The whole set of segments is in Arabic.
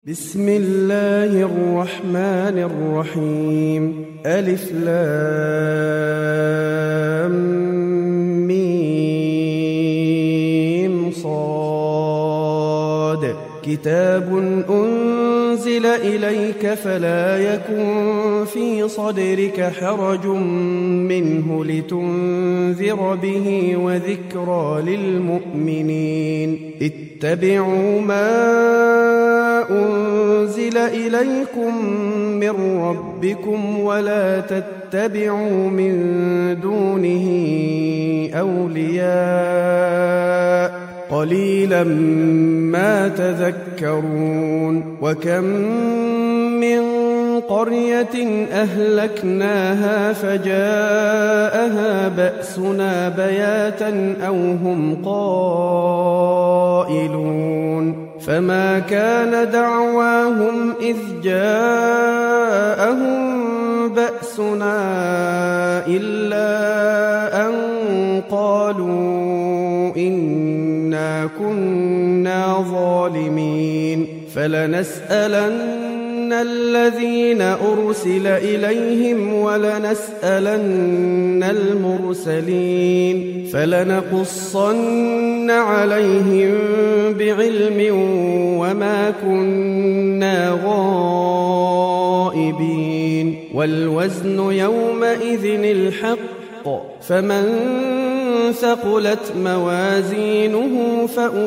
بسم الله الرحمن الرحيم. ألف لام ميم صاد. كتاب أنزل إليك فلا يكن في صدرك حرج منه لتنذر به وذكرى للمؤمنين. اتبعوا ما أنزل إليكم من ربكم ولا تتبعوا من دونه أولياء قليلا ما تذكرون. وكم من قرية أهلكناها فجاءها بأسنا بياتا أو هم قائلون. فما كان دعواهم إذ جاءهم بأسنا إلا أن قالوا إنا كنا ظالمين. فلنسألن الذين أرسل إليهم ولنسألن المرسلين. فلنقصن عليهم بعلم وما كنا غائبين. والوزن يومئذ الحق. فمن ثقلت موازينه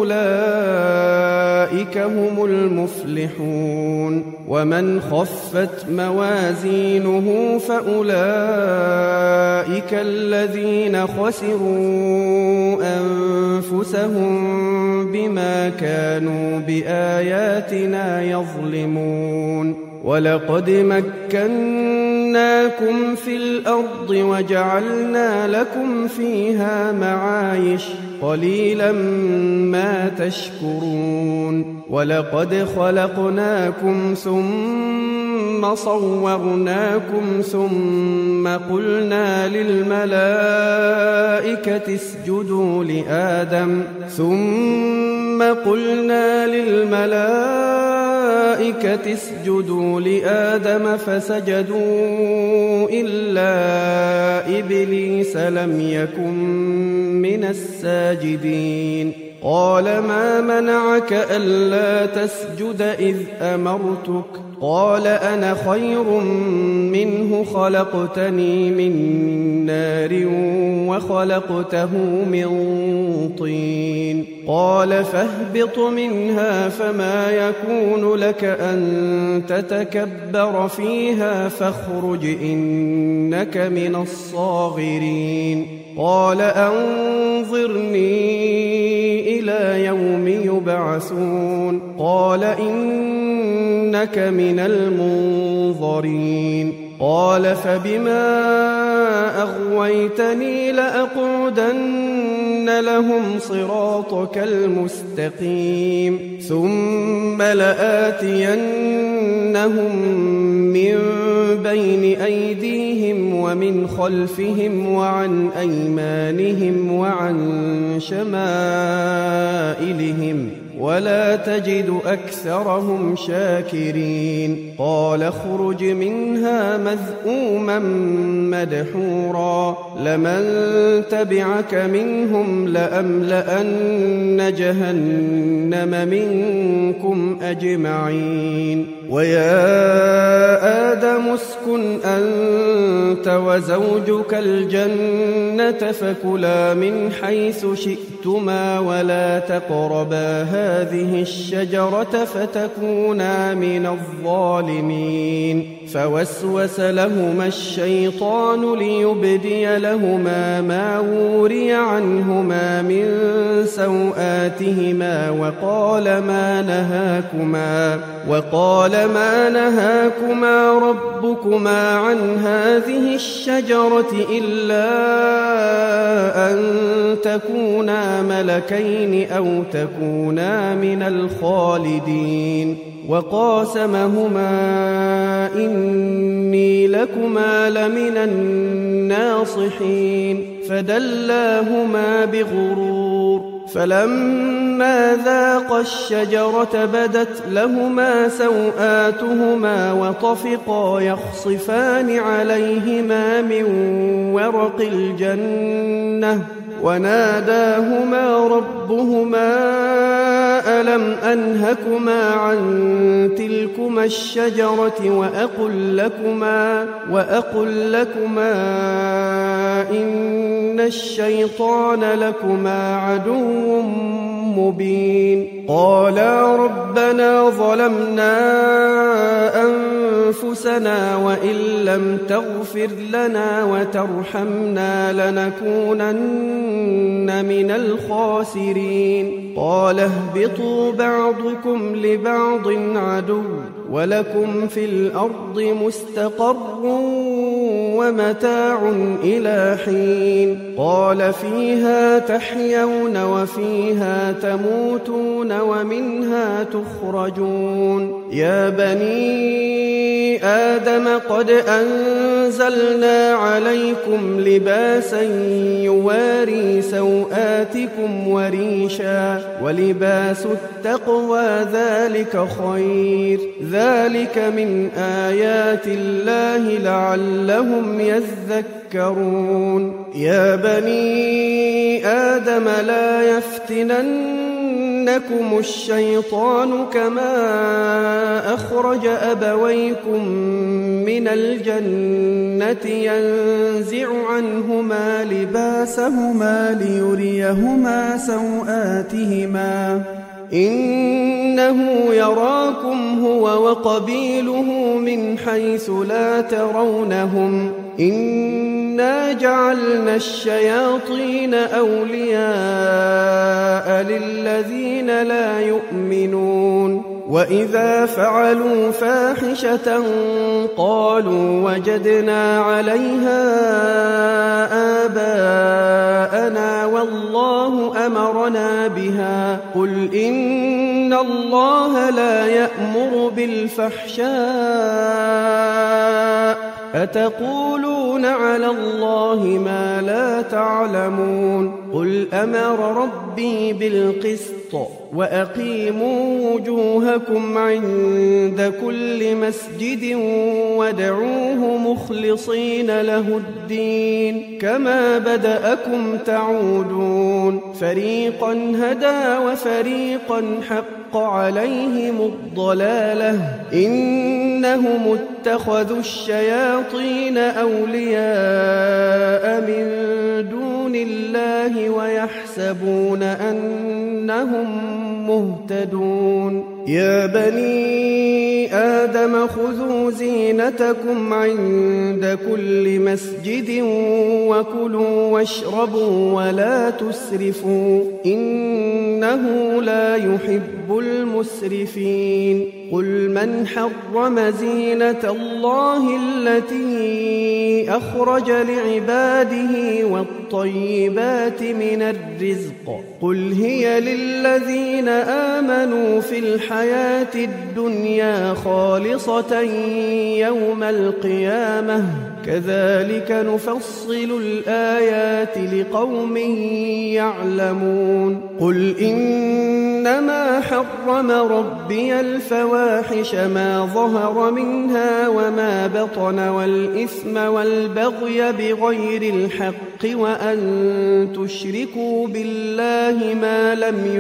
فأولئك هم المفلحون. ومن خفت موازينه فأولئك الذين خسروا أنفسهم بما كانوا بآياتنا يظلمون. ولقد مكناكم في الأرض وجعلنا لكم فيها معايش قليلا ما تشكرون. ولقد خلقناكم ثم صورناكم ثم قلنا للملائكة اسجدوا لآدم فسجدوا إلا إبليس لم يكن من الساجدين. قال ما منعك ألا تسجد إذ أمرتك؟ قال أنا خير منه خلقتني من نار وخلقته من طين. قال فاهبط منها فما يكون لك أن تتكبر فيها فاخرج إنك من الصاغرين. قال أنظرني إلى يوم يبعثون. قال إنك من المنظرين. قال فبما أغويتني لأقعدن لهم صراطك المستقيم ثم لآتينهم من بين أيديهم ومن خلفهم وعن أيمانهم وعن شمائلهم ولا تجد أكثرهم شاكرين. قال اخرج منها مذءوما مدحورا لمن تبعك منهم لأملأن جهنم منكم أجمعين. ويا آدم اسكن أنت وزوجك الجنة فكلا من حيث شئتما ولا تقربا هذه الشجرة فتكونا من الظالمين. فوسوس لهما الشيطان ليبدي لهما ما وري عنهما من سوآتهما وقال ما نهاكما ربكما عن هذه الشجرة إلا أن تكونا ملكين أو تكونا من الخالدين. وقاسمهما إني لكما لمن الناصحين فدلاهما بغرور. فلما فلما ذاقا الشجرة بدت لهما سوآتهما وطفقا يخصفان عليهما من ورق الجنة وناداهما ربهما ألم أنهكما عن تلكما الشجرة وأقل لكما إن الشيطان لكما عدو مبين قالا ربنا ظلمنا أنفسنا وإن لم تغفر لنا وترحمنا لنكونن من الخاسرين قال اهبطوا بعضكم لبعض عدو ولكم في الأرض مستقر ومتاع إلى حين قال فيها تحيون وفيها تموتون ومنها تخرجون يا بني آدم قد أنزلنا عليكم لباسا يواري سوآتكم وريشا ولباس التقوى ذلك خير ذلك من آيات الله لعلهم يذكرون يا بني آدم لا يفتننكم الشيطان كما أخرج أبويكم من الجنة ينزع عنهما لباسهما ليريهما سوآتهما إنه يراكم هو وقبيله من حيث لا ترونهم إنا جعلنا الشياطين أولياء للذين لا يؤمنون وإذا فعلوا فاحشة قالوا وجدنا عليها آباءنا والله أمرنا بها قل إن الله لا يأمر بالفحشاء أتقولون على الله ما لا تعلمون قل أمر ربي بالقسط وأقيموا وجوهكم عند كل مسجد وادعوه مخلصين له الدين كما بدأكم تعودون فريقا هدى وفريقا حق عليهم الضلالة إنهم اتخذوا الشياطين أولياء من دون الله ويحسبون أنهم مهتدون يا بني آدم خذوا زينتكم عند كل مسجد وكلوا واشربوا ولا تسرفوا إنه لا يحب المسرفين قل من حرم زينة الله التي أخرج لعباده والطيبات من الرزق قل هي للذين آمنوا في الحياة الدنيا خالصة يوم القيامة كذلك نفصل الآيات لقوم يعلمون قل إنما حرم ربي الفواحش ما ظهر منها وما بطن والإثم والبغي بغير الحق وأن تشركوا بالله ما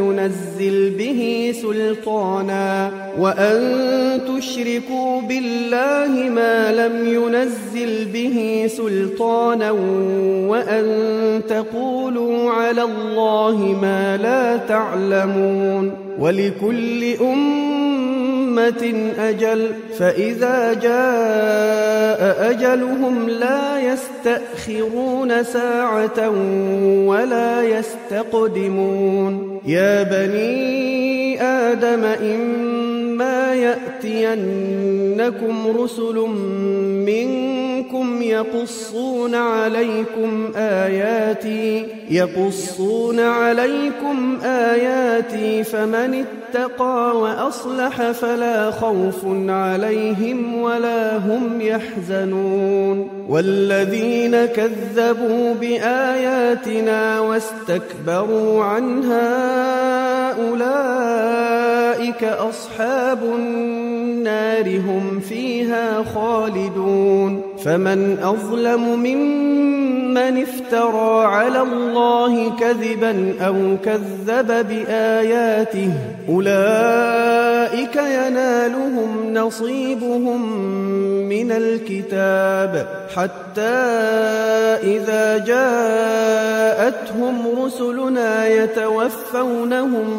لم ينزل به سلطانا وأن تقولوا على الله ما لا تعلمون ولكل أمة أجل فإذا جاء أجلهم لا يستأخرون ساعة ولا يستقدمون يا بني آدم إما يأتينكم رسل منكم يقصون عليكم آياتي فمن اتقى وأصلح فلا خوف عليهم ولا هم يحزنون والذين كذبوا بآياتنا واستكبروا عنها أولئك أصحاب النار هم فيها خالدون فمن أظلم ممن افترى على الله كذبا أو كذب بآياته أولئك ينالهم نصيبهم من الكتاب حتى إذا جاءتهم رسلنا يتوفونهم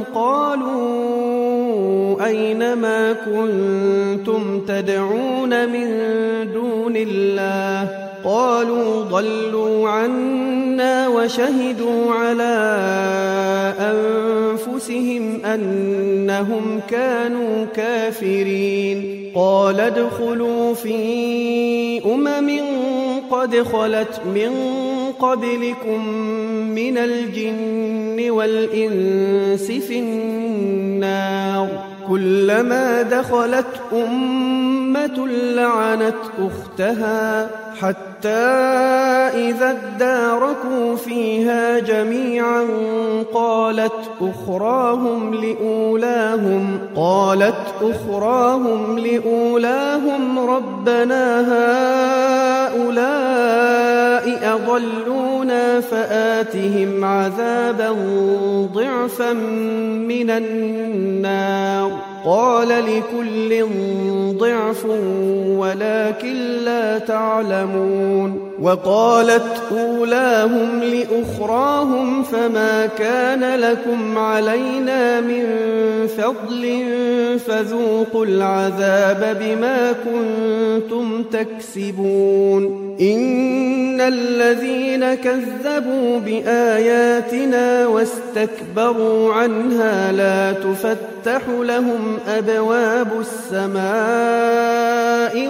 قالوا أين ما كنتم تدعون من دون الله قالوا ضلوا عنا وشهدوا على أنفسهم أنهم كانوا كافرين قال ادخلوا في قد خلت من قبلكم من الجن والإنس في النار كلما دخلت أمة لعنت أختها حتى إذا اداركوا فيها جميعا قالت أخراهم لأولاهم ربنا هؤلاء أضلونا فآتهم عذابا ضعفا من النار قال لكل ضعف ولكن لا تعلمون وقالت أولاهم لأخراهم فما كان لكم علينا من فضل فذوقوا العذاب بما كنتم تكسبون إن الذين كذبوا بآياتنا واستكبروا عنها لا تفتح لهم أبواب السماء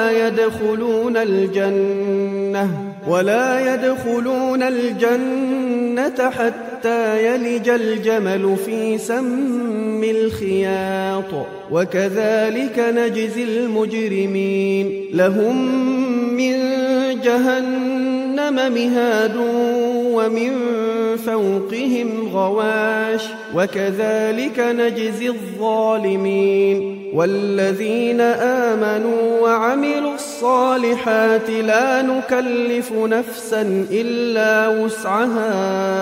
ولا يدخلون الجنة حتى يلج الجمل في سم الخياط وكذلك نجزي المجرمين لهم من جهنم مهاد ومن فوقهم غواش وكذلك نجزي الظالمين والذين آمنوا وعملوا الصالحات لا نكلف نفسا إلا وسعها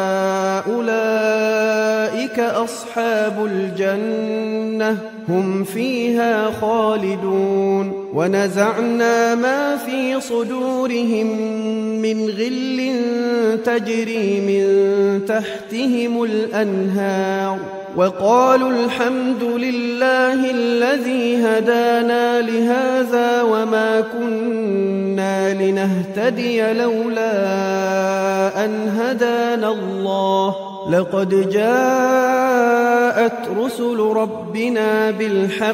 أولئك أصحاب الجنة هم فيها خالدون ونزعنا ما في صدورهم من غل تجري من تحتهم الأنهار وقالوا الحمد لله الذي هدانا لهذا وما كنا لنهتدي لولا أن هدانا الله لقد جاءت رسل ربنا بالحق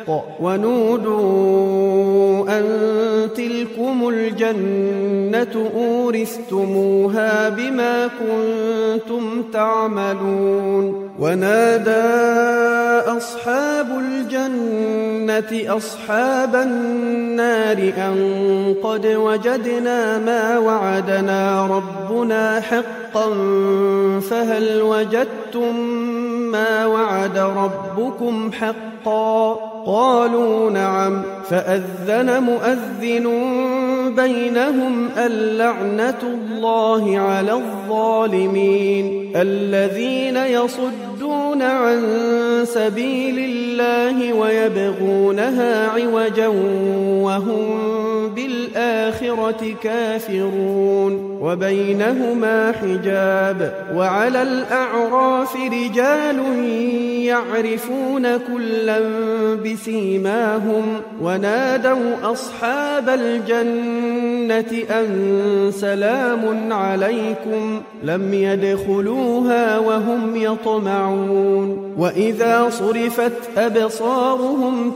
ونودوا أن تلكم الجنة أورثتموها بما كنتم تعملون ونادى أصحاب الجنة أصحاب النار أن قد وجدنا ما وعدنا ربنا حقا فهل وجدتم ما وعد ربكم حقا قالوا نعم فأذن مؤذن بينهم اللعنة الله على الظالمين الذين يصدون عن سبيل الله ويبغونها عوجا وهم بالآخرة كافرون وبينهما حجاب وعلى الأعراف رجال يعرفون كلا بسيماهم ونادوا أصحاب الجنة أن سلام عليكم لم يدخلوها وهم يطمعون وإذا صرفت أبصارهم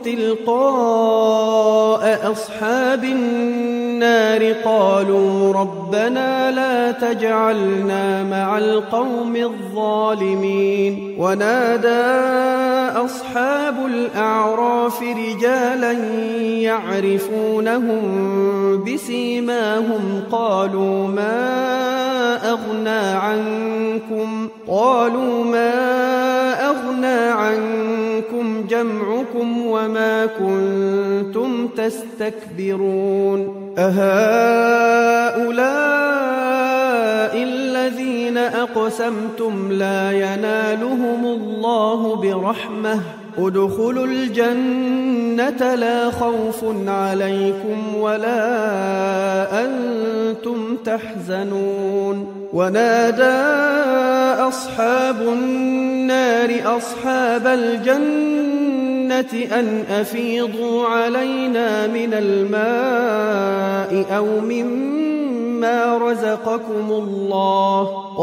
تلقاء أصحاب النار قالوا ربنا لا تجعلنا مع القوم الظالمين ونادى أصحاب الأعراف رجالا يعرفونهم بسيماهم قالوا ما أغنى عنكم جمعكم وما كنتم تستكبرون أهؤلاء الذين أقسمتم لا ينالهم الله برحمة ادخلوا الجنة لا خوف عليكم ولا أنتم تحزنون ونادى أصحاب النار أصحاب الجنة أن أفيضوا علينا من الماء أو مما رزقكم الله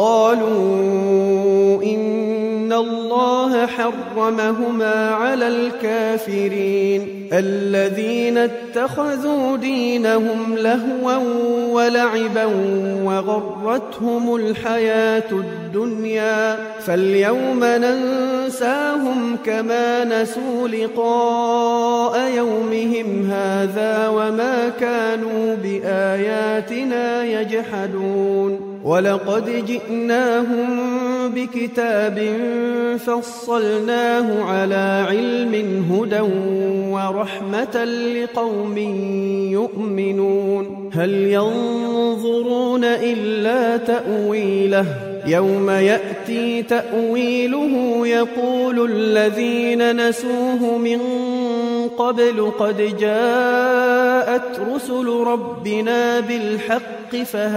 قالوا إن الله حرمهما على الكافرين الذين اتخذوا دينهم لهوا ولعبا وغرتهم الحياة الدنيا فاليوم ننساهم كما نسوا لقاء يومهم هذا وما كانوا بآياتنا يجحدون ولقد جئناهم بكتاب فصلناه على علم هدى ورحمة لقوم يؤمنون هل ينظرون إلا تأويله يوم يأتي تأويله يقول الذين نسوه من قبل قد جاءت رسل ربنا بالحق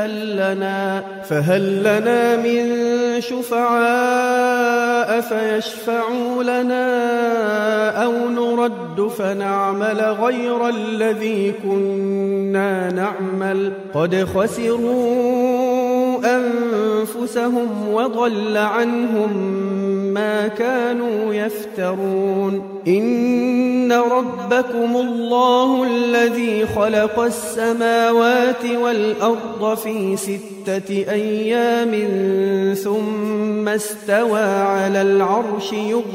فهل لنا من شفعاء فيشفعوا لنا أو نرد فنعمل غير الذي كنا نعمل قد خسروا أنفسهم وضل عنهم ما كانوا يفترون إن ربكم الله الذي خلق السماوات والأرض في 6 أيام ثم استوى على العرش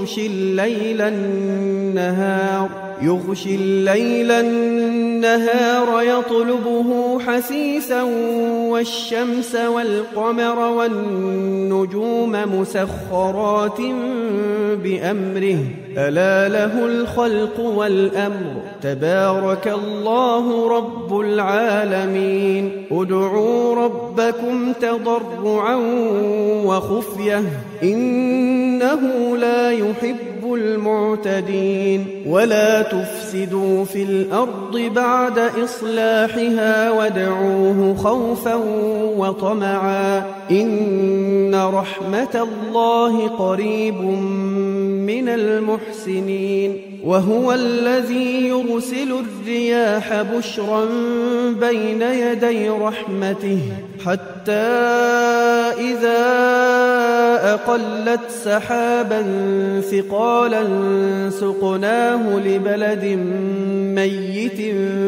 يغشي الليل النهار يطلبه حثيثا والشمس والقمر والنجوم مسخرات بأمره ألا له الخلق والأمر تبارك الله رب العالمين ادعوا ربكم تضرعا وخفية إنه لا يحب المعتدين ولا تفسدوا في الأرض بعد إصلاحها وادعوه خوفا وطمعا إن رحمة الله قريب من المحسنين وهو الذي يرسل الرياح بشرا بين يدي رحمته حتى إذا أقلت سحابا ثقالا سقناه لبلد ميت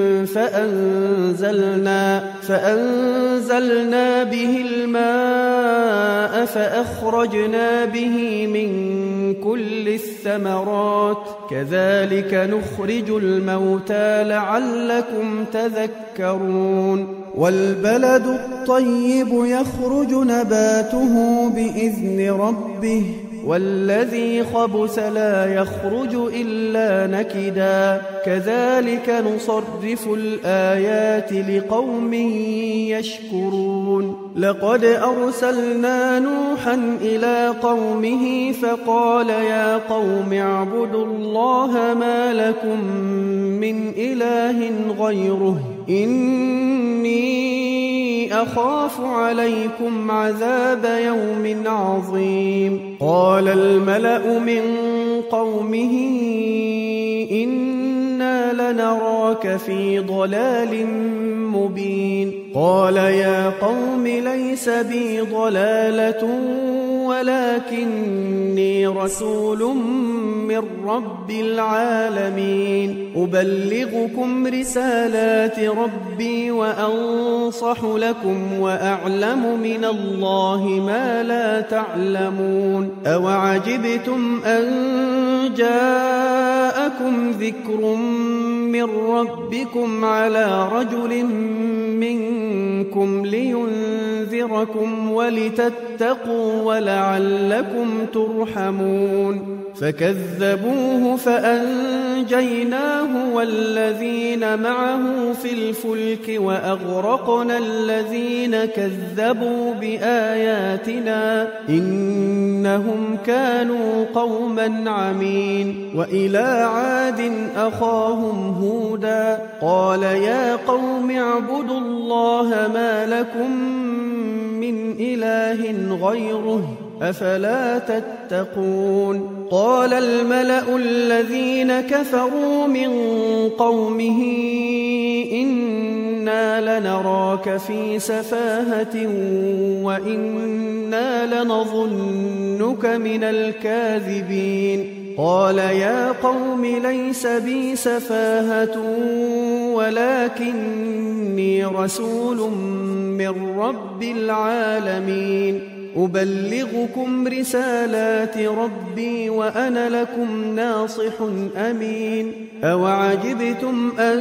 فأنزلنا به الماء فأخرجنا به من كل الثمرات كذلك نخرج الموتى لعلكم تذكرون والبلد الطيب يخرج نباته بإذن ربه والذي خبث لا يخرج إلا نكدا كذلك نصرف الآيات لقوم يشكرون لقد أرسلنا نوحا إلى قومه فقال يا قوم اعبدوا الله ما لكم من إله غيره إني أخاف عليكم عذاب يوم عظيم قال الملأ من قومه إنا لنراك في ضلال مبين قال يا قوم ليس بي ضلالة ولكني رسول من رب العالمين أبلغكم رسالات ربي وأنصح لكم وأعلم من الله ما لا تعلمون أوعجبتم أن جاءكم ذكر من ربكم على رجل منكم لينذركم ولتتقوا ولعلكم ترحمون فكذبوه فأنجيناه والذين معه في الفلك وأغرقنا الذين كذبوا بآياتنا إنهم كانوا قوما عمين وإلى عاد أخاهم هودا قال يا قوم اعبدوا الله ما لكم من إله غيره أفلا تتقون قال الملأ الذين كفروا من قومه إنا لنراك في سفاهة وإنا لنظنك من الكاذبين قال يا قوم ليس بي سفاهة ولكني رسول من رب العالمين أبلغكم رسالات ربي وأنا لكم ناصح أمين أوعجبتم أن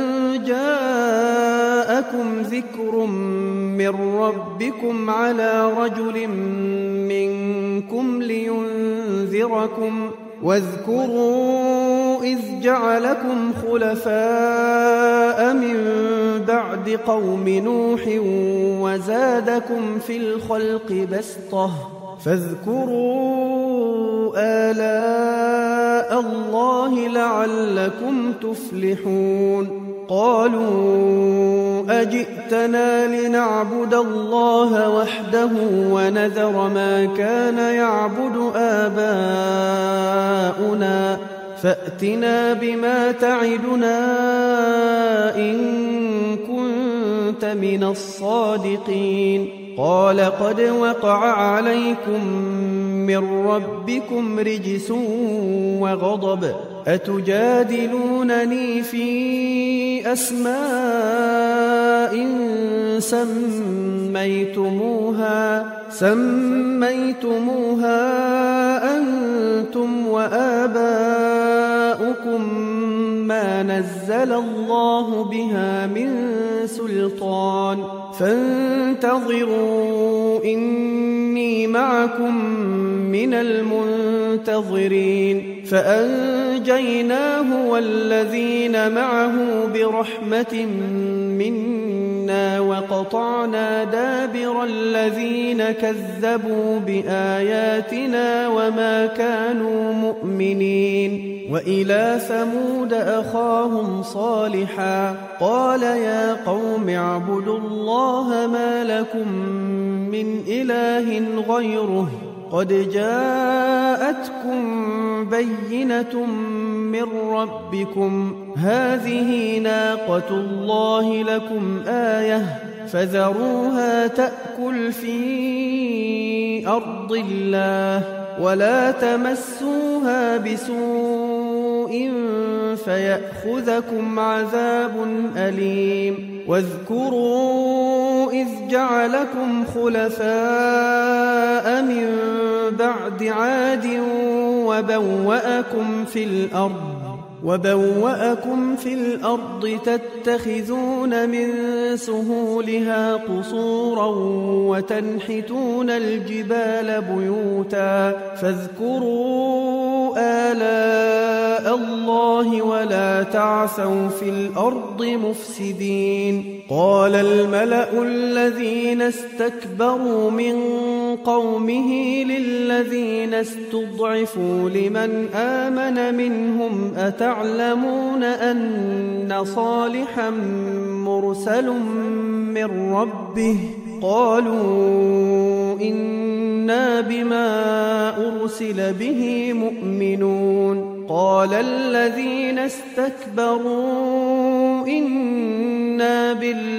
جاءكم ذكر من ربكم على رجل منكم لينذركم واذكروا إذ جعلكم خلفاء من بعد قوم نوح وزادكم في الخلق بسطة فاذكروا آلاء الله لعلكم تفلحون قالوا أجئتنا لنعبد الله وحده ونذر ما كان يعبد آباؤنا فأتنا بما تعدنا إن كنت من الصادقين قال قد وقع عليكم من ربكم رجس وغضب أتجادلونني في أسماء سميتموها أنتم وآباؤكم ما نزل الله بها من سلطان فانتظروا إني معكم من المنتظرين فأنجيناه والذين معه برحمة منا وقطعنا دابر الذين كذبوا بآياتنا وما كانوا مؤمنين وإلى ثمود أخاهم صالحا قال يا قوم اعبدوا الله ما لكم من إله غيره قد جاءتكم بينة من ربكم هذه ناقة الله لكم آية فذروها تأكل في أرض الله ولا تمسوها بسوء فيأخذكم عذاب أليم واذكروا إذ جعلكم خلفاء من بعد عاد وبوأكم في الأرض تتخذون من سهولها قصورا وتنحتون الجبال بيوتا فاذكروا آلاء الله ولا تعثوا في الأرض مفسدين قال الملأ الذين استكبروا من قومه للذين استضعفوا لمن آمن منهم أتعلمون أن صالحا مرسل من ربه قالوا إنا بما أرسل به مؤمنون قال الذين استكبروا إنا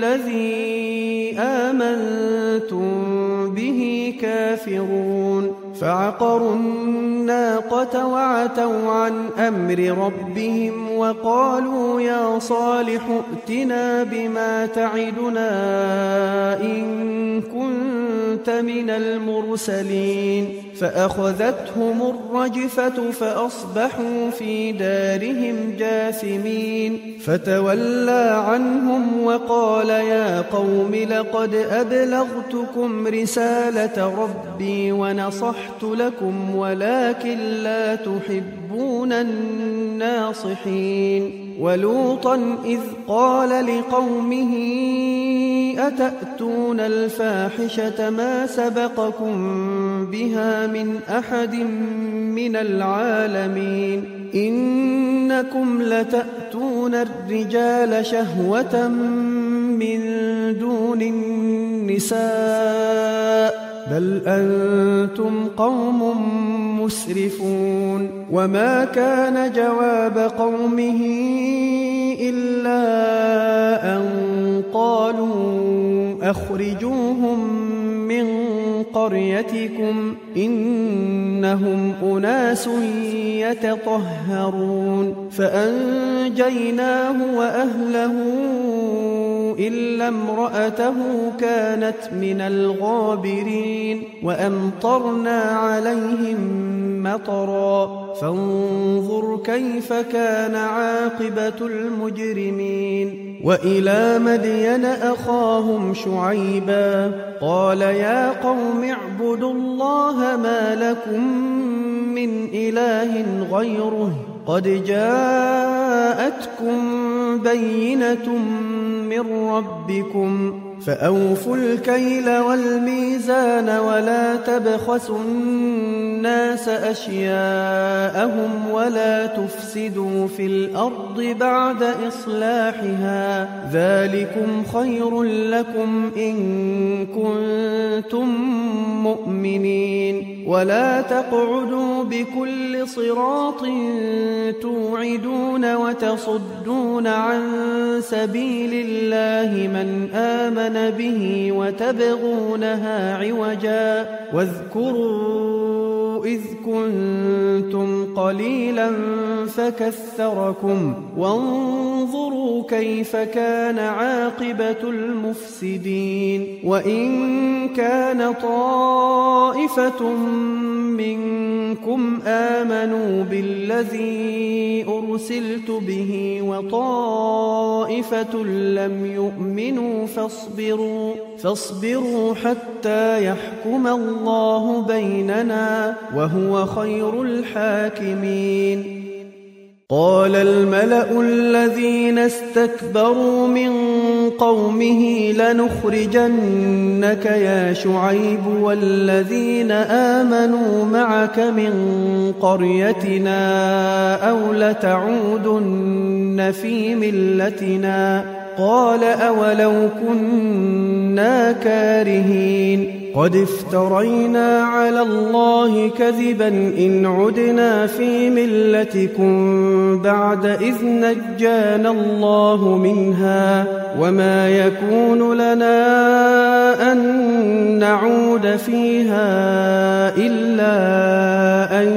بالذي آمنتم به كافرون فعقروا الناقة وعتوا عن أمر ربهم وقالوا يا صالح ائتنا بما تعدنا إن كنت من المرسلين فأخذتهم الرجفة فأصبحوا في دارهم جاثمين فتولى عنهم وقال يا قوم لقد أبلغتكم رسالة ربي ونصحت لكم ولكن لا تحبون الناصحين ولوطا إذ قال لقومه أتأتون الفاحشة ما سبقكم بها من أحد من العالمين إنكم لتأتون الرجال شهوة من دون النساء بل أنتم قوم مسرفون وما كان جواب قومه إلا أن قالوا أخرجوهم من قريتكم إنهم أناس يتطهرون فأنجيناه وأهله إلا امرأته كانت من الغابرين وأمطرنا عليهم مطرا فانظر كيف كان عاقبة المجرمين وإلى مدين أخاهم شعيبا قال يا قوم اعبدوا الله ما لكم من إله غيره قد جاءتكم بينة من ربكم فأوفوا الكيل والميزان ولا تبخسوا الناس أشياءهم ولا تفسدوا في الأرض بعد إصلاحها ذلكم خير لكم إن كنتم مؤمنين ولا تقعدوا بكل صراط توعدون وتصدون عن سبيل الله من آمن به وتبغونها عوجا واذكروا إذ كنتم قليلا فكثركم وانظروا كيف كان عاقبة المفسدين وإن كان طائفة منكم آمنوا بالذي أرسلت به وطائفة لم يؤمنوا فاصبروا حتى يحكم الله بيننا وهو خير الحاكمين قال الملأ الذين استكبروا من قومه لنخرجنك يا شعيب والذين آمنوا معك من قريتنا أو لتعودن في ملتنا قال أولو كنا كارهين قد افترينا على الله كذبا إن عدنا في ملتكم بعد إذ نجانا الله منها وما يكون لنا أن نعود فيها إلا أن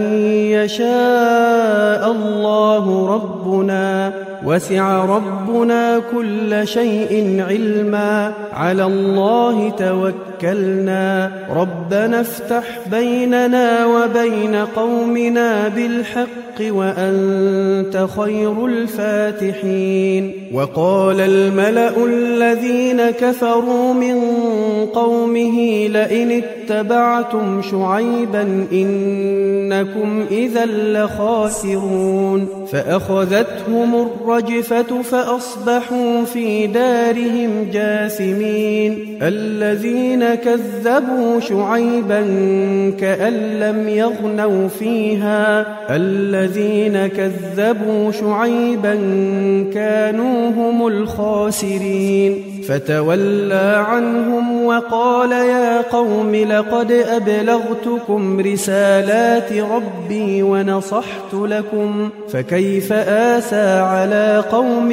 يشاء الله ربنا وسع ربنا كل شيء علما على الله توكلنا ربنا افتح بيننا وبين قومنا بالحق وأنت خير الفاتحين وقال الملأ الذين كفروا من قومه لئن اتبعتم شعيبا إنكم إذا لخاسرون فأخذتهم الرجفة فأصبحوا في دارهم جاثمين الذين كذبوا شعيبا كأن لم يغنوا فيها الذين كذبوا شعيبا كانوا هم الخاسرين فتولى عنهم وقال يا قوم لقد أبلغتكم رسالات ربي ونصحت لكم فكيف فكيف آسى على قوم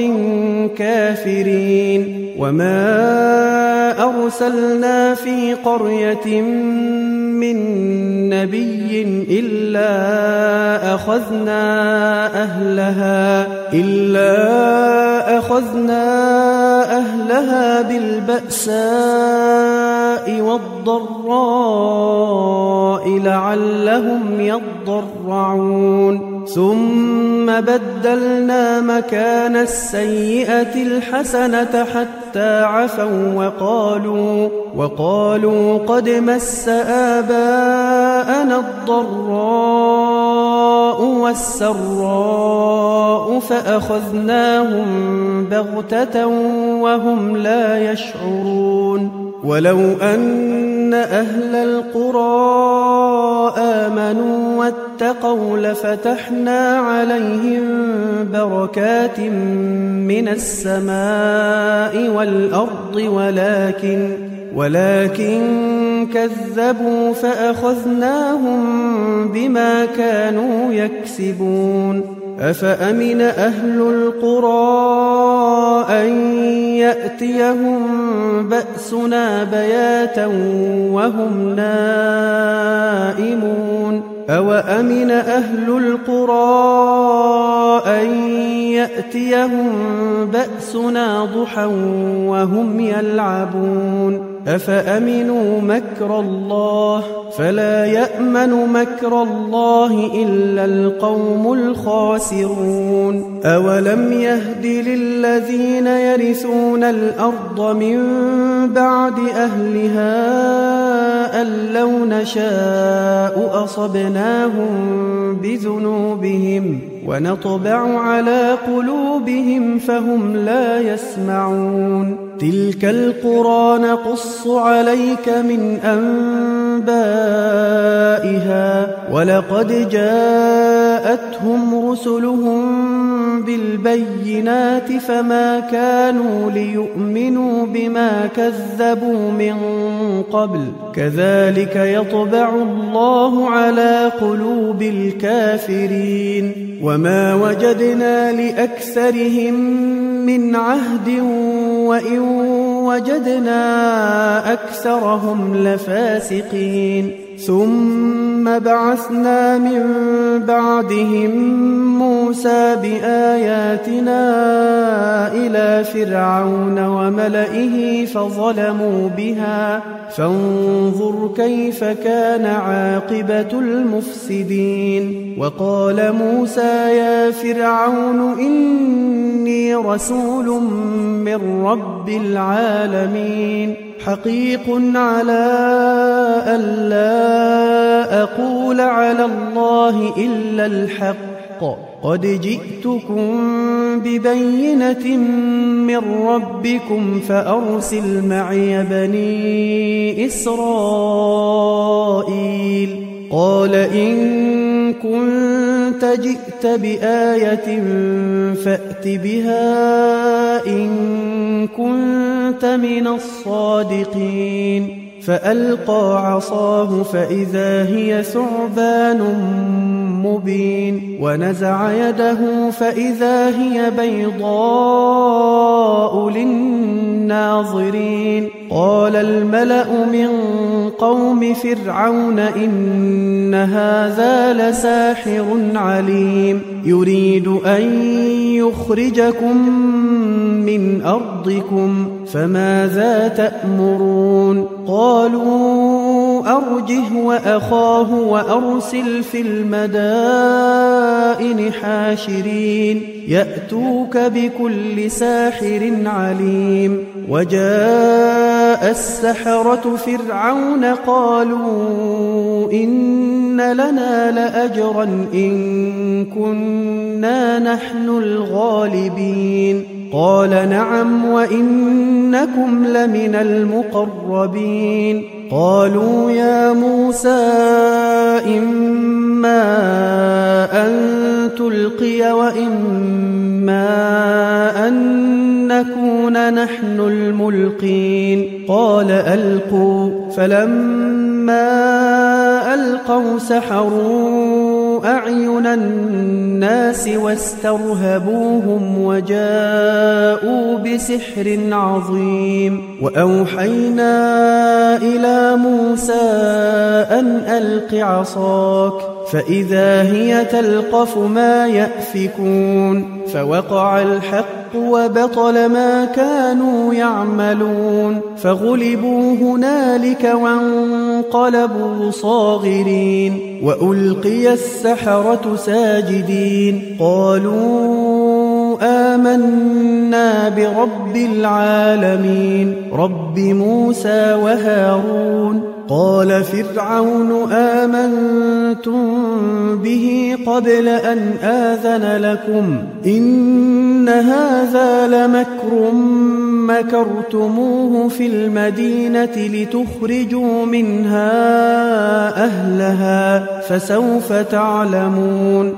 كافرين وما أرسلنا في قرية من نبي إلا أخذنا أهلها بالبأساء والضراء لعلهم يضرعون ثم بدلنا مكان السيئة الحسنة حتى عفوا وقالوا قد مس آباءنا الضراء والسراء فأخذناهم بغتة وهم لا يشعرون ولو أن أهل القرى آمنوا واتقوا لفتحنا عليهم بركات من السماء والأرض ولكن كذبوا فأخذناهم بما كانوا يكسبون أفأمن أهل القرى أن يأتيهم بأسنا بياتا وهم نائمون أوأمن أهل القرى أن يأتيهم بأسنا ضحى وهم يلعبون أفأمنوا مكر الله فلا يأمن مكر الله إلا القوم الخاسرون أولم يهد للذين يرثون الأرض من بعد أهلها أن لو نشاء أصبناهم بذنوبهم ونطبع على قلوبهم فهم لا يسمعون تلك القرى نقص عليك من أنبائها ولقد جاءتهم رسلهم بالبينات فما كانوا ليؤمنوا بما كذبوا من قبل كذلك يطبع الله على قلوب الكافرين وما وجدنا لأكثرهم من عهد وإن وجدنا أكثرهم لفاسقين ثم بعثنا من بعدهم موسى بآياتنا إلى فرعون وملئه فظلموا بها فانظر كيف كان عاقبة المفسدين وقال موسى يا فرعون إني رسول من رب العالمين حقيق على ألا أقول على الله إلا الحق قد جئتكم ببينة من ربكم فأرسل معي بني إسرائيل قال إن كنت جئت بآية فأت بها إن كنت من الصادقين فألقى عصاه فإذا هي ثعبان مبين ونزع يده فإذا هي بيضاء للناظرين قال الملأ من قوم فرعون إن هذا لساحر عليم يريد أن يخرجكم من أرضكم فماذا تأمرون قالوا أرجه وأخاه وأرسل في المدائن حاشرين يأتوك بكل ساحر عليم وجاء السحرة فرعون قالوا إن لنا لأجرا إن كنا نحن الغالبين قال نعم وإنكم لمن المقربين قالوا يا موسى إما أن تلقي وإما أن نكون نحن الملقين قال ألقوا فلما ألقوا سحروا أعين الناس واسترهبوهم وجاءوا بسحر عظيم وأوحينا إلى موسى أن ألق عصاك فإذا هي تلقف ما يأفكون فوقع الحق وبطل ما كانوا يعملون فغلبوا هنالك وانقلبوا صاغرين وألقي السحرة ساجدين قالوا آمنا برب العالمين رب موسى وهارون قال فرعون آمنتم به قبل أن آذن لكم إن هذا لمكر مكرتموه في المدينة لتخرجوا منها أهلها فسوف تعلمون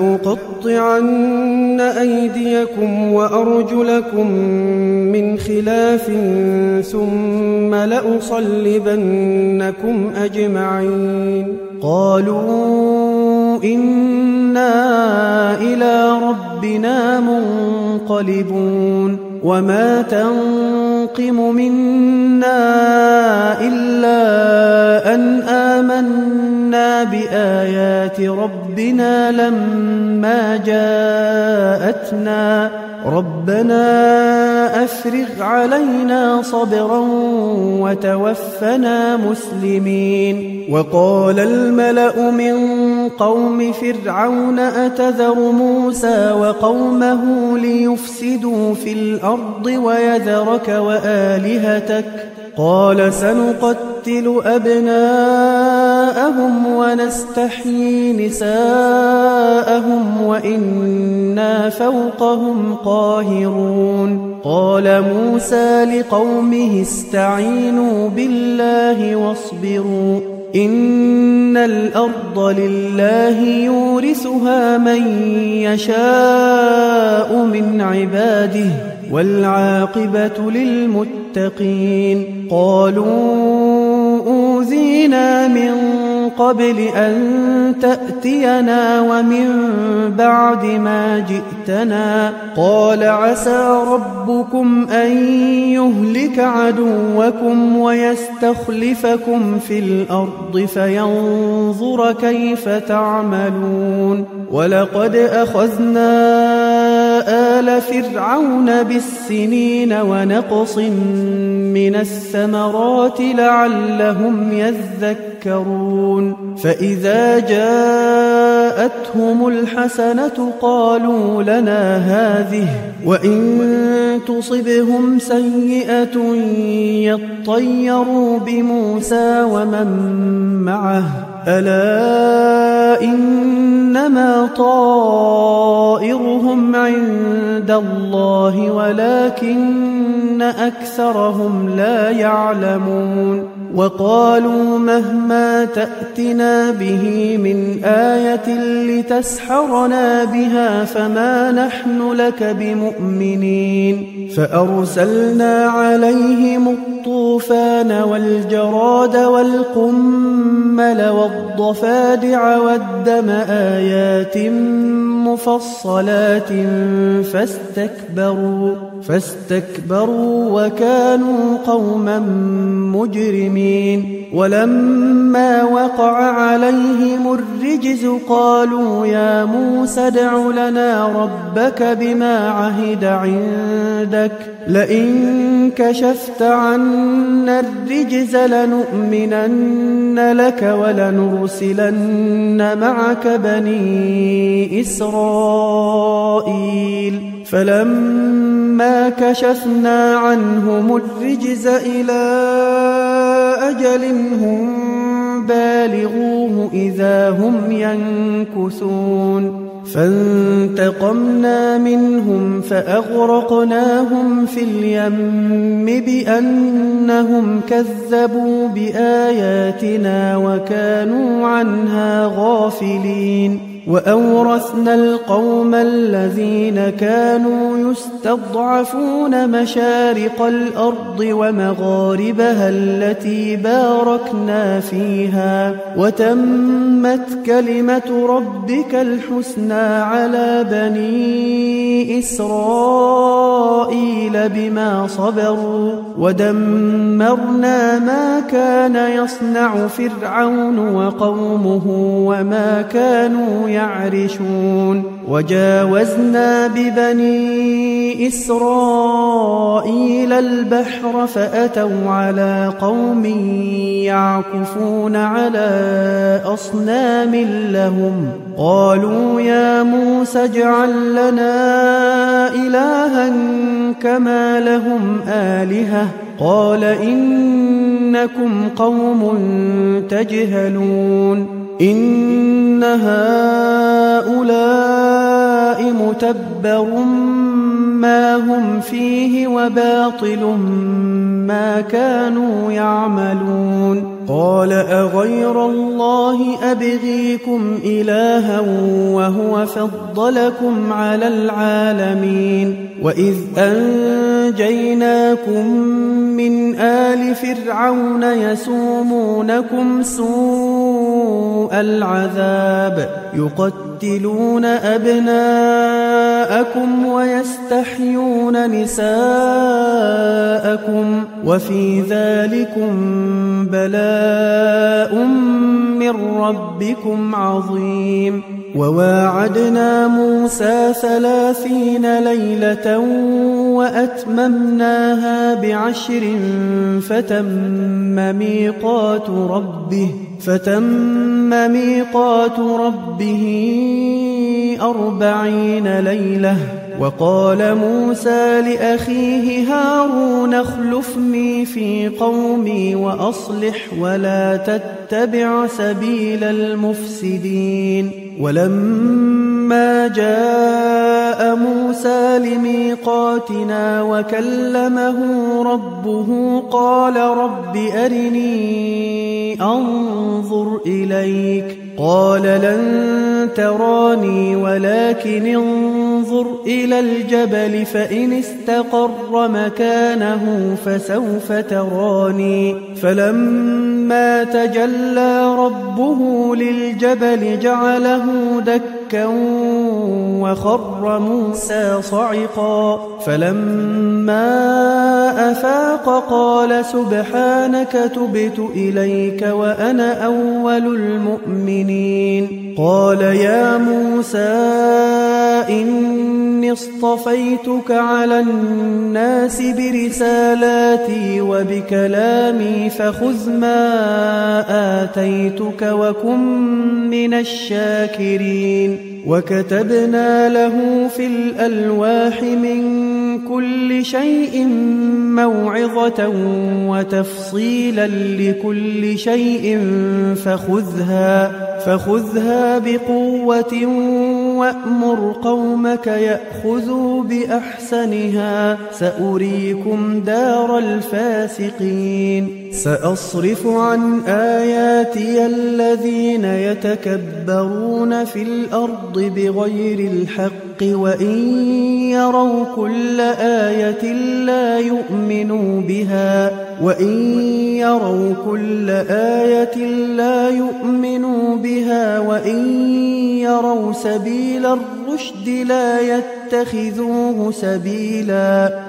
لأقطعن أيديكم وأرجلكم من خلاف ثم لأصلبنكم أجمعين قالوا إنا إلى ربنا منقلبون وما تنقم منا إلا أن آمنا بآيات ربنا لما جاءتنا ربنا أفرغ علينا صبرا وتوفنا مسلمين وقال الملأ من قوم فرعون أتذر موسى وقومه ليفسدوا في الأرض ويذرك وآلهتك قال سنقتل أبناءهم ونستحيي نساءهم وإنا فوقهم قاهرون قال موسى لقومه استعينوا بالله واصبروا إن الأرض لله يورثها من يشاء من عباده والعاقبة للمتقين قالوا أوذينا من قبل أن تأتينا ومن بعد ما جئتنا قال عسى ربكم أن يهلك عدوكم ويستخلفكم في الأرض فينظر كيف تعملون ولقد أخذنا آل فرعون بالسنين ونقص من الثمرات لعلهم يذكرون فإذا جاءتهم الحسنة قالوا لنا هذه وإن تصبهم سيئة يطيروا بموسى ومن معه ألا إنما طائرهم عند الله ولكن أكثرهم لا يعلمون وقالوا مهما تأتنا به من آية لتسحرنا بها فما نحن لك بمؤمنين فأرسلنا عليهم الطوفان والجراد والقمل والضفادع والدم آيات مفصلات فاستكبروا وكانوا قوما مجرمين ولما وقع عليهم الرجز قالوا يا موسى ادع لنا ربك بما عهد عندك لئن كشفت عنا الرجز لنؤمنن لك ولنرسلن معك بني إسرائيل فلما كشفنا عنهم الرجز إلى أجل هم بالغوه إذا هم ينكثون فانتقمنا منهم فأغرقناهم في اليم بأنهم كذبوا بآياتنا وكانوا عنها غافلين وأورثنا القوم الذين كانوا يستضعفون مشارق الأرض ومغاربها التي باركنا فيها وتمت كلمة ربك الحسنى على بني إسرائيل بما صبروا ودمرنا ما كان يصنع فرعون وقومه وما كانوا يعرشون وجاوزنا ببني إسرائيل البحر فأتوا على قوم يعكفون على أصنام لهم قالوا يا موسى اجعل لنا إلها كما لهم آلهة قال إنكم قوم تجهلون إن هؤلاء متبر ما هم فيه وباطل ما كانوا يعملون قال أغير الله أبغيكم إلها وهو فضلكم على العالمين وإذ أنجيناكم من آل فرعون يسومونكم سوء العذاب يقتلون أبناءكم ويستحيون نساءكم وفي ذلكم بلاء من ربكم عظيم وواعدنا موسى 30 ليلة وأتممناها ب10 فتم ميقات ربه 40 ليلة وقال موسى لأخيه هارون اخلفني في قومي وأصلح ولا تتبع سبيل المفسدين ولما جاء موسى لميقاتنا وكلمه ربه قال رب أرني أنظر إليك قال لن تراني ولكن انظر إلى الجبل فإن استقر مكانه فسوف تراني فلما تجلى ربه للجبل جعله دكا وخر موسى صعقا فلما أفاق قال سبحانك تبت إليك وأنا أول المؤمنين قال يا موسى إني اصطفيتك على الناس برسالاتي وبكلامي فخذ ما آتيتك وكن من الشاكرين وكتبنا له في الألواح من كل شيء موعظة وتفصيلا لكل شيء فخذها بقوة وأمر قومك يأخذوا بأحسنها سأريكم دار الفاسقين سأصرف عن آياتي الذين يتكبرون في الأرض بغير الحق وإن يروا كل آية لا يؤمنوا بها وإن يروا سبيل الرشد لا يتخذوه سبيلا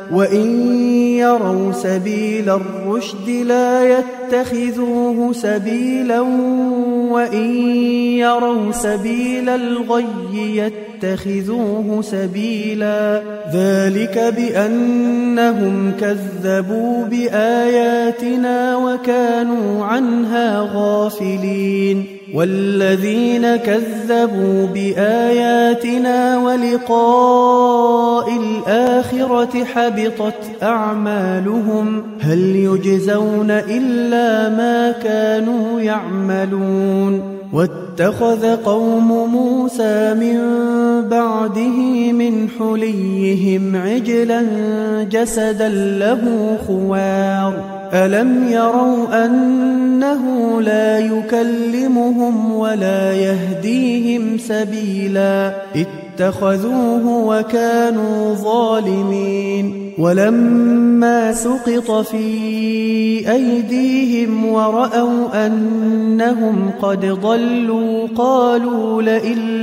وإن يروا سبيل الغي يتخذوه سبيلا ذلك بأنهم كذبوا بآياتنا وكانوا عنها غافلين والذين كذبوا بآياتنا ولقاء الآخرة حبطت أعمالهم هل يجزون إلا ما كانوا يعملون واتخذ قوم موسى من بعده من حليهم عجلا جسدا له خوار ألم يروا أنه لا يكلمهم ولا يهديهم سبيلا اتخذوه وكانوا ظالمين ولما سقط في أيديهم ورأوا أنهم قد ضلوا قالوا لئن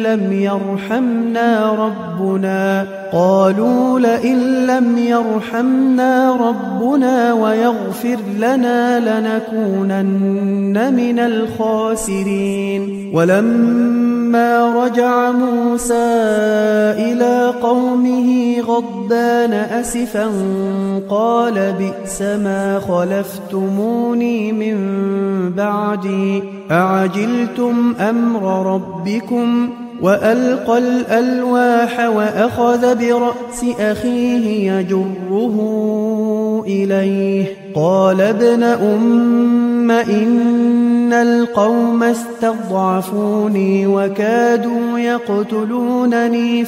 لم يرحمنا ربنا ويغفر لنا لنكونن من الخاسرين ولما رجع موسى إلى قومه غضبان أسفا قال بئس ما خلفتموني من بعدي أعجلتم أمر ربكم وألقى الألواح وأخذ برأس أخيه يجره إليه قال ابن أم إن القوم استضعفوني وكادوا يقتلونني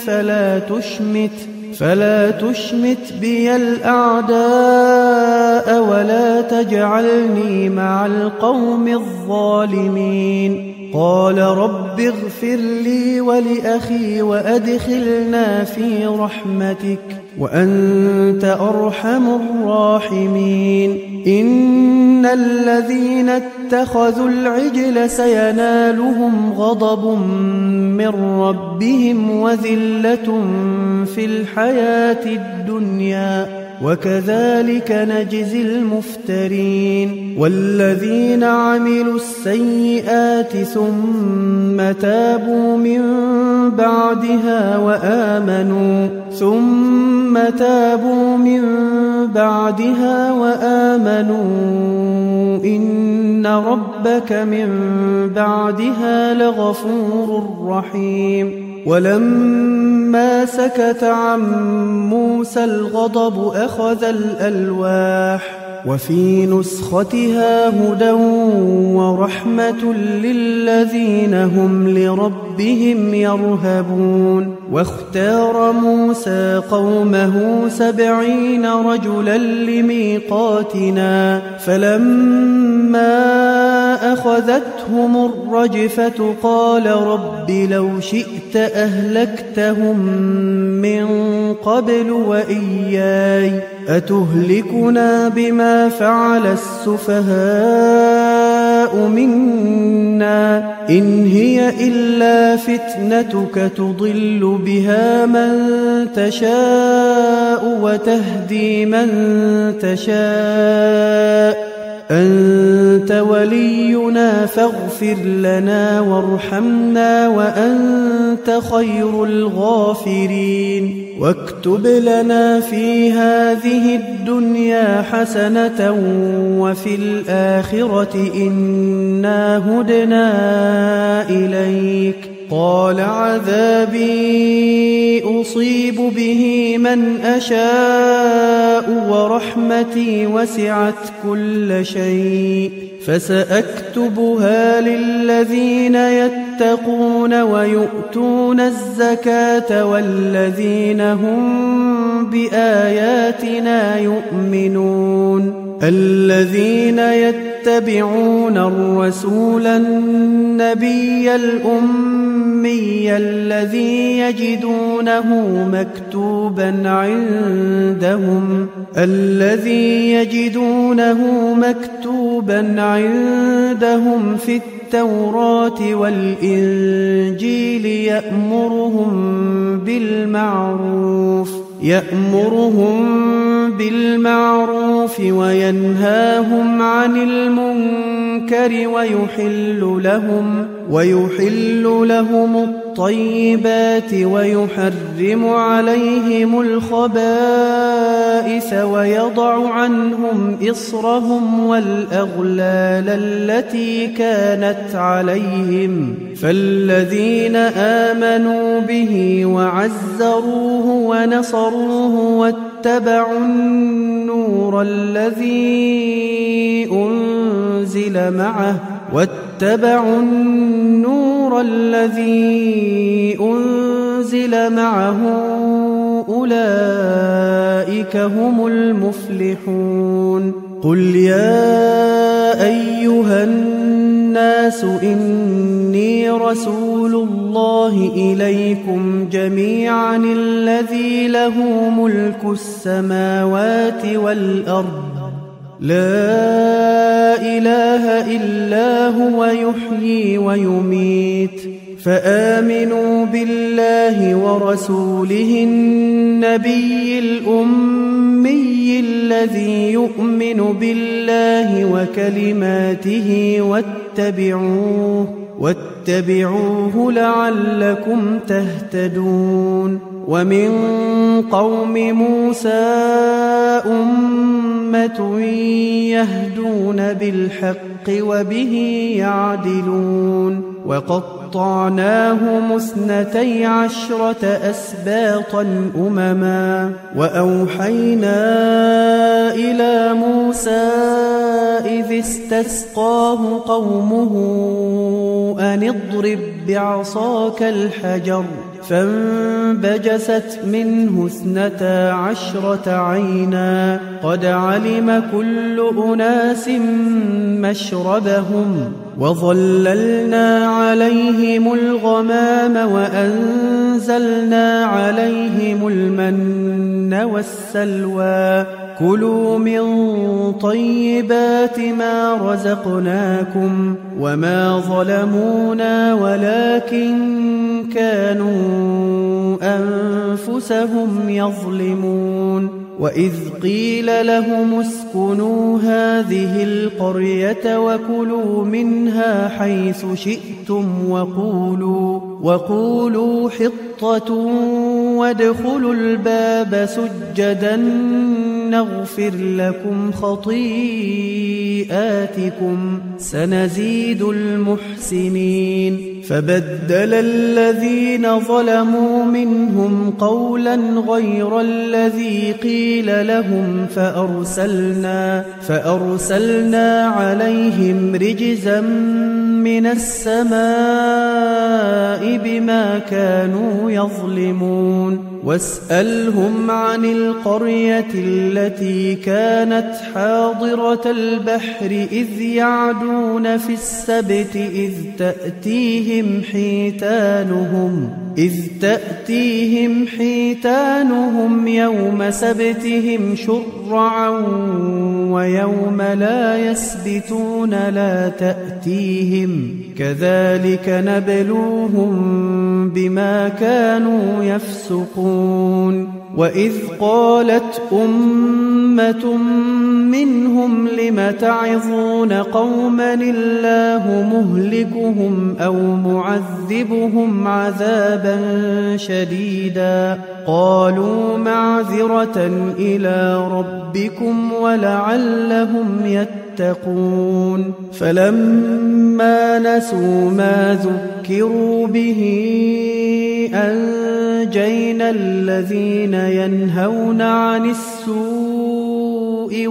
فلا تشمت بي الأعداء ولا تجعلني مع القوم الظالمين قال رب اغفر لي ولأخي وأدخلنا في رحمتك وأنت أرحم الراحمين إن الذين اتخذوا العجل سينالهم غضب من ربهم وذلة في الحياة الدنيا وكذلك نجزي المفترين والذين عملوا السيئات ثم تابوا من بعدها وآمنوا إن ربك من بعدها لغفور رحيم ولما سكت عن موسى الغضب أخذ الألواح وفي نسختها هدى ورحمة للذين هم لربهم يرهبون واختار موسى قومه 70 رجلا لميقاتنا فلما أخذتهم الرجفة قال رب لو شئت أهلكتهم من قبل وإياي أتهلكنا بما فعل السفهاء منا إن هي إلا فتنتك تضل بها من تشاء وتهدي من تشاء أنت ولينا فاغفر لنا وارحمنا وأنت خير الغافرين واكتب لنا في هذه الدنيا حسنة وفي الآخرة إنا هدنا إليك قال عذابي أصيب به من أشاء ورحمتي وسعت كل شيء فسأكتبها للذين يتقون ويؤتون الزكاة والذين هم بآياتنا يؤمنون الذين يتبعون الرسول النبي الأمي الذي يجدونه مكتوبا عندهم في التوراة والإنجيل يأمرهم بالمعروف وينهاهم عن المنكر ويحل لهم الطيبات ويحرم عليهم الخبائث ويضع عنهم إصرهم والأغلال التي كانت عليهم فالذين آمنوا به وعزروه ونصروه واتبعوا النور الذي أنزل معه أولئك هم المفلحون قل يا أيها الناس إني رسول الله إليكم جميعا الذي له ملك السماوات والأرض لا إله إلا هو يحيي ويميت فآمنوا بالله ورسوله النبي الأمي الذي يؤمن بالله وكلماته واتبعوه لعلكم تهتدون ومن قوم موسى أمة يهدون بالحق وبه يعدلون وقطعناهم 12 أسباطا أمما وأوحينا إلى موسى إذ استسقاه قومه أن اضرب بعصاك الحجر فانبجست منه 12 عينا قد علم كل أناس مشربهم وظللنا عليهم الغمام وأنزلنا عليهم المن والسلوى كلوا من طيبات ما رزقناكم وما ظلمونا ولكن كانوا أنفسهم يظلمون وإذ قيل لهم اسكنوا هذه القرية وكلوا منها حيث شئتم وقولوا حطة وادخلوا الباب سجدا نغفر لكم خطيئاتكم سنزيد المحسنين فبدل الذين ظلموا منهم قولا غير الذي قيل لهم فأرسلنا عليهم رجزا من السماء بما كانوا يظلمون واسألهم عن القرية التي كانت حاضرة البحر إذ يعدون في السبت إذ تأتيهم حيتانهم يوم سبتهم شرعا ويوم لا يسبتون لا تأتيهم كذلك نبلوهم بما كانوا يفسقون وإذ قالت أمة منهم لم تعظون قوما الله مهلكهم أو معذبهم عذابا شديدا قالوا معذرة إلى ربكم ولعلهم يتقون فلما نسوا ما ذكروا به أنجينا الذين ينهون عن السوء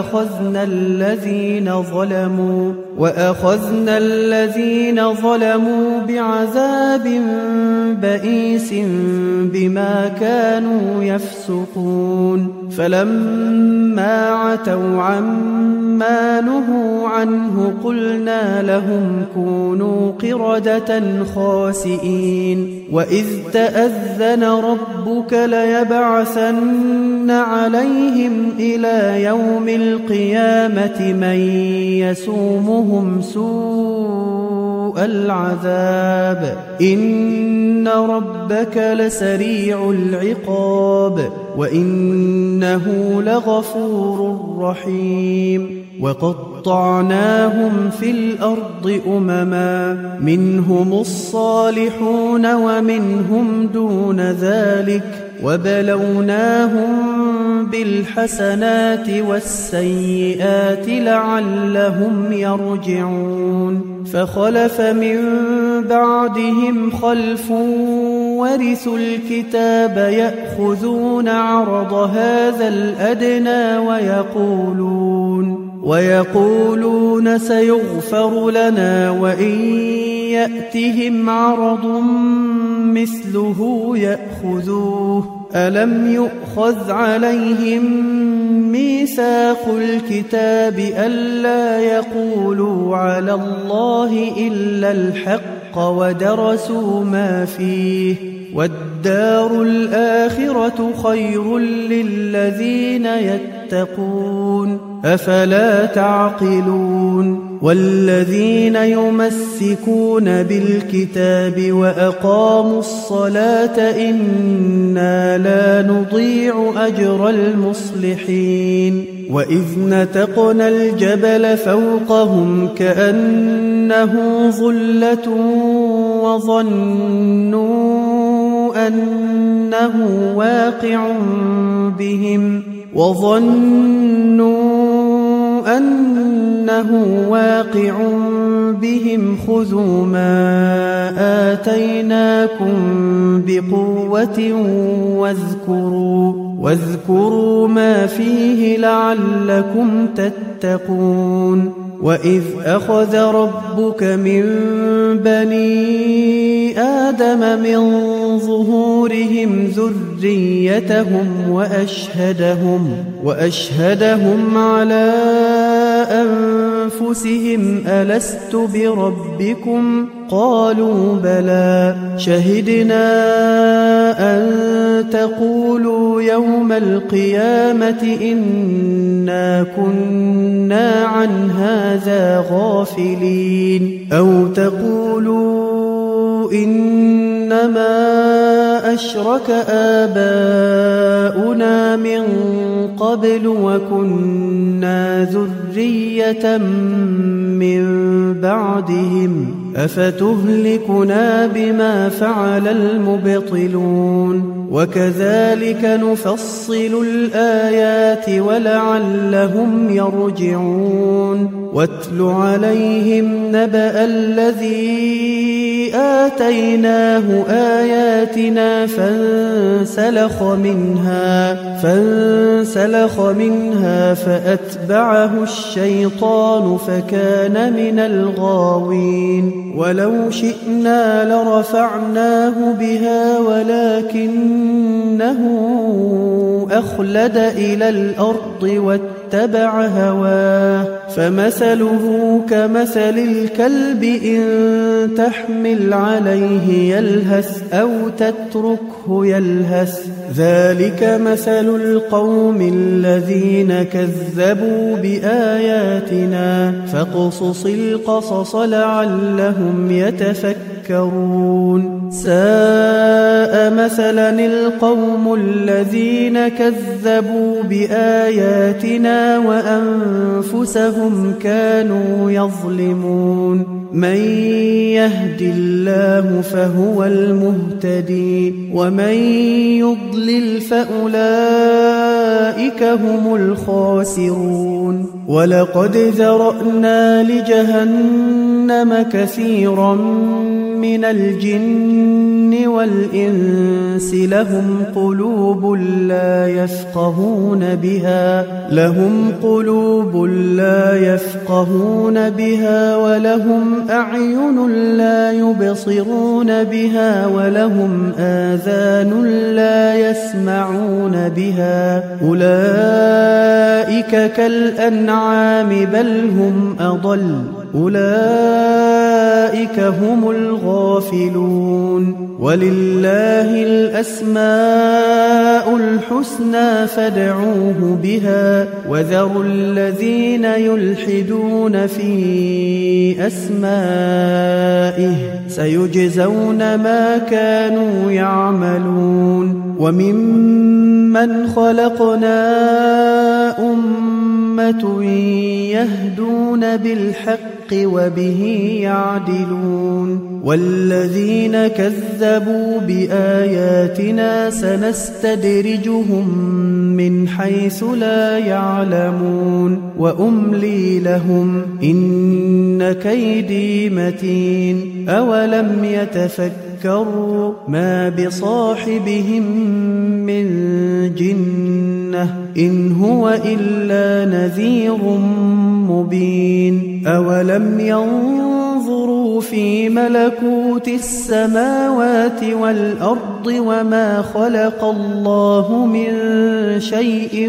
وأخذنا الذين ظلموا بعذاب بئيس بما كانوا يفسقون فلما عتوا عما نهوا عنه قلنا لهم كونوا قردة خاسئين وإذ تأذن ربك ليبعثن عليهم إلى يوم القيامة من يسومهم سوء العذاب إن ربك لسريع العقاب وإنه لغفور رحيم وقطعناهم في الأرض أمما منهم الصالحون ومنهم دون ذلك وبلوناهم بالحسنات والسيئات لعلهم يرجعون فخلف من بعدهم خلف ورثوا الكتاب يأخذون عرض هذا الأدنى ويقولون سيغفر لنا وإن يأتهم عرض مثله يأخذوه ألم يؤخذ عليهم ميثاق الكتاب ألا يقولوا على الله إلا الحق ودرسوا ما فيه والدار الآخرة خير للذين يتقون أفلا تعقلون والذين يمسكون بالكتاب وأقاموا الصلاة إنا لا نضيع أجر المصلحين وإذ نتقنا الجبل فوقهم كأنه ظلة وظنوا أنه واقع بهم خذوا ما آتيناكم بقوة واذكروا ما فيه لعلكم تتقون وإذ أخذ ربك من بني آدم من ظهورهم ذريتهم وأشهدهم على أنفسهم ألست بربكم قالوا بلى شهدنا أن تقولوا يوم القيامة إنا كنا عن هذا غافلين أو تقولوا إنما أشرك آباؤنا من قبل وكنا ذرية من بعدهم أفتهلكنا بما فعل المبطلون وكذلك نفصل الآيات ولعلهم يرجعون واتل عليهم نبأ الذي آتيناه آياتنا فانسلخ منها فأتبعه الشيطان فكان من الغاوين ولو شئنا لرفعناه بها ولكنه أخلد إلى الأرض واتبع هواه فمثله كمثل الكلب إن تحمل عليه يلهث أو تتركه يلهث ذلك مثل القوم الذين كذبوا بآياتنا فاقصص القصص لعلهم يتفكرون ساء مثلا القوم الذين كذبوا بآياتنا وأنفسهم كانوا يظلمون من يهد الله فهو المهتدي ومن يضلل فأولئك هم الخاسرون ولقد ذرأنا لجهنم كثيرا من الجن والإنس لهم قلوب لا يفقهون بها ولهم أعين لا يبصرون بها ولهم آذان لا يسمعون بها أولئك كالأنعام بل هم أضل أولئك هم الغافلون ولله الأسماء الحسنى فادعوه بها وذروا الذين يلحدون في أسمائه سيجزون ما كانوا يعملون وممن خلقنا أمة يهدون بالحق وبه يعدلون والذين كذبوا بآياتنا سنستدرجهم من حيث لا يعلمون وأملي لهم إن كيدي متين أولم يتفكروا ذكروا ما بصاحبهم من جنة إن هو إلا نذير مبين أولم ينظروا في ملكوت السماوات والأرض وما خلق الله من شيء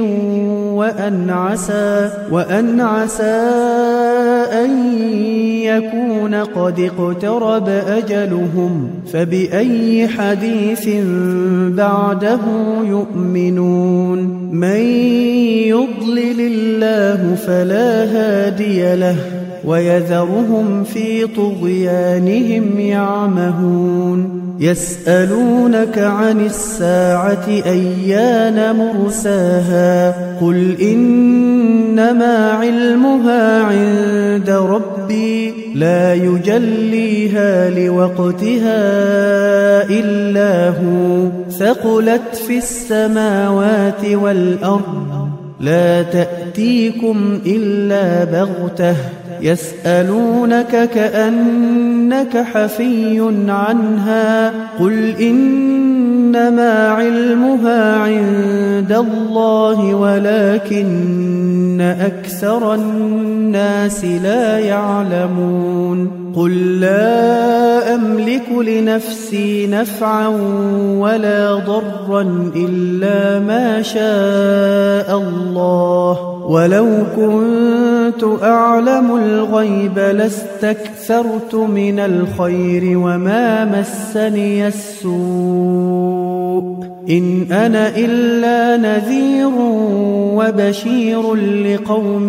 وأن عسى أن يكون قد اقترب أجلهم فبأي حديث بعده يؤمنون من يضلل الله فلا هادي له ويذرهم في طغيانهم يعمهون يسألونك عن الساعة أيان مرساها قل إنما علمها عند ربي لا يجليها لوقتها إلا هو ثقلت في السماوات والأرض لا تأتيكم إلا بغتة يسألونك كأنك حفي عنها قل إنما علمها عند الله ولكن أكثر الناس لا يعلمون قل لا أملك لنفسي نفعا ولا ضرا إلا ما شاء الله ولو كنت أعلم الغيب لاستكثرت من الخير وما مسني السوء إن أنا إلا نذير وبشير لقوم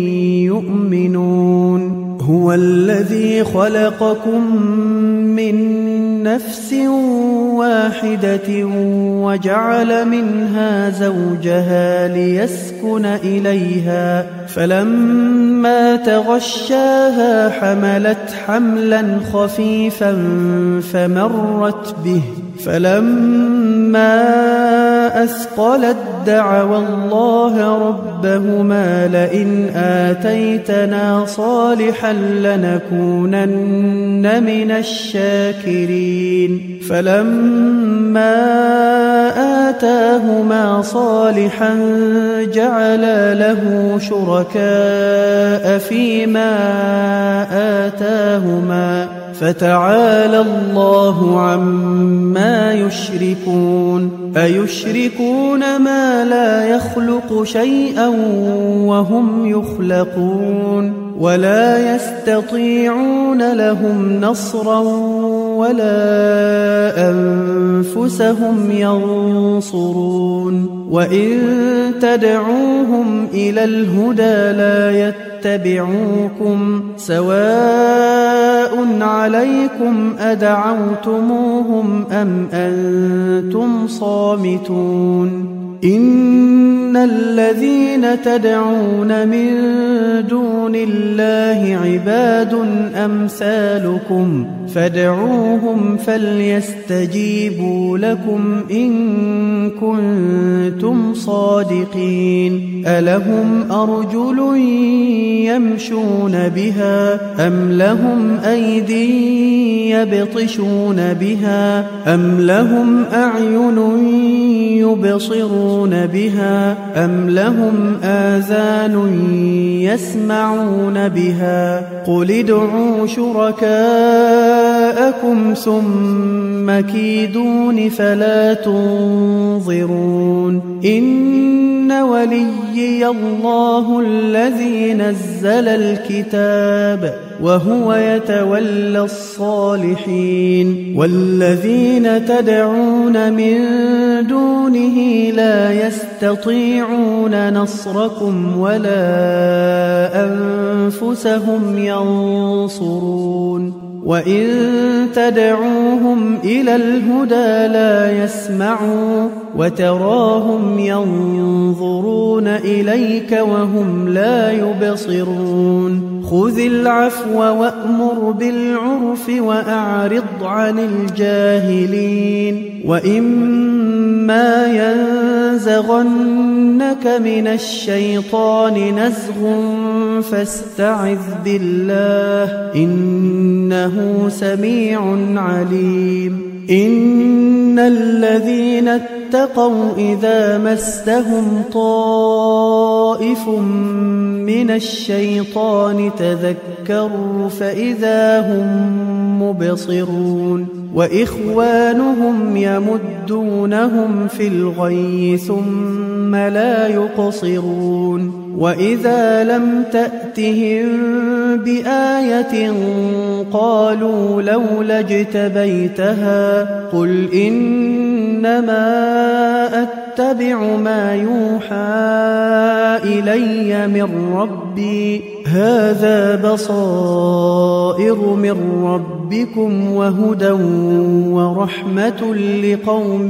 يؤمنون هو الذي خلقكم من نفس واحدة وجعل منها زوجها ليسكن إليها فلما تغشاها حملت حملا خفيفا فمرت به فلما أثقلت دعوا الله ربهما لئن آتيتنا صالحا لنكونن من الشاكرين فلما آتاهما صالحا جعلا له شركاء فيما آتاهما فتعالى الله عما يشركون أيشركون ما لا يخلق شيئا وهم يخلقون ولا يستطيعون لهم نصرا ولا أنفسهم ينصرون وإن تدعوهم إلى الهدى لا يتبعوكم سواء عليكم أدعوتموهم أم أنتم صامتون إن الذين تدعون من دون الله عباد أمثالكم فادعوهم فليستجيبوا لكم إن كنتم صادقين ألهم أرجل يمشون بها أم لهم أيدي يبطشون بها أم لهم أعين يبصرون بها أم لهم آذان يسمعون بها قل ادعوا شركاءكم ثم كيدون فلا تنظرون إن وليي الله الذي نزل الكتاب وهو يتولى الصالحين والذين تدعون من دونه لا يستطيعون نصركم ولا أنفسهم ينصرون وإن تدعوهم إلى الهدى لا يسمعوا وتراهم ينظرون إليك وهم لا يبصرون خذ العفو وأمر بالعرف وأعرض عن الجاهلين وإما ينزغنك من الشيطان نزغ فاستعذ بالله إنه سميع عليم إن الذين اتقوا إذا مسهم طائف من الشيطان تذكروا فإذا هم مبصرون وإخوانهم يمدونهم في الغي ثم لا يقصرون وإذا لم تأتهم بآية قالوا لولا اجتبيتها قل إنما أتبع ما يوحى إلي من ربي هذا بصائر من ربكم وهدى ورحمة لقوم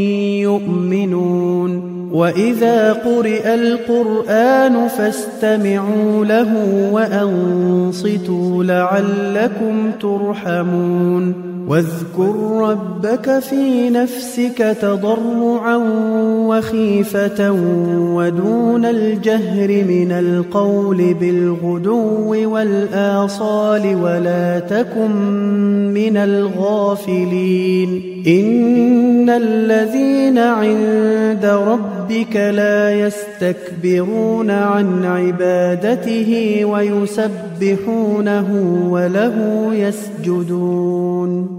يؤمنون وإذا قرئ القرآن فاستمعوا له وأنصتوا لعلكم ترحمون واذكر ربك في نفسك تضرعا وخيفة ودون الجهر من القول بالغدو والآصال ولا تكن من الغافلين إن الذين عند ربك لا يستكبرون عن عبادته ويسبحونه وله يسجدون